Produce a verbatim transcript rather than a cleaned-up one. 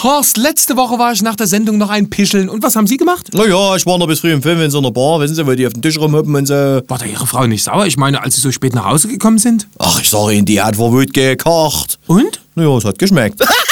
Horst, letzte Woche war ich nach der Sendung noch ein Pischeln. Und was haben Sie gemacht? Naja, ich war noch bis früh um fünf in so einer Bar, wissen Sie, wo die auf den Tisch rumhoppen und so. War da Ihre Frau nicht sauer? Ich meine, als Sie so spät nach Hause gekommen sind? Ach, ich sag Ihnen, die hat vor Wut gekocht. Und? Naja, es hat geschmeckt.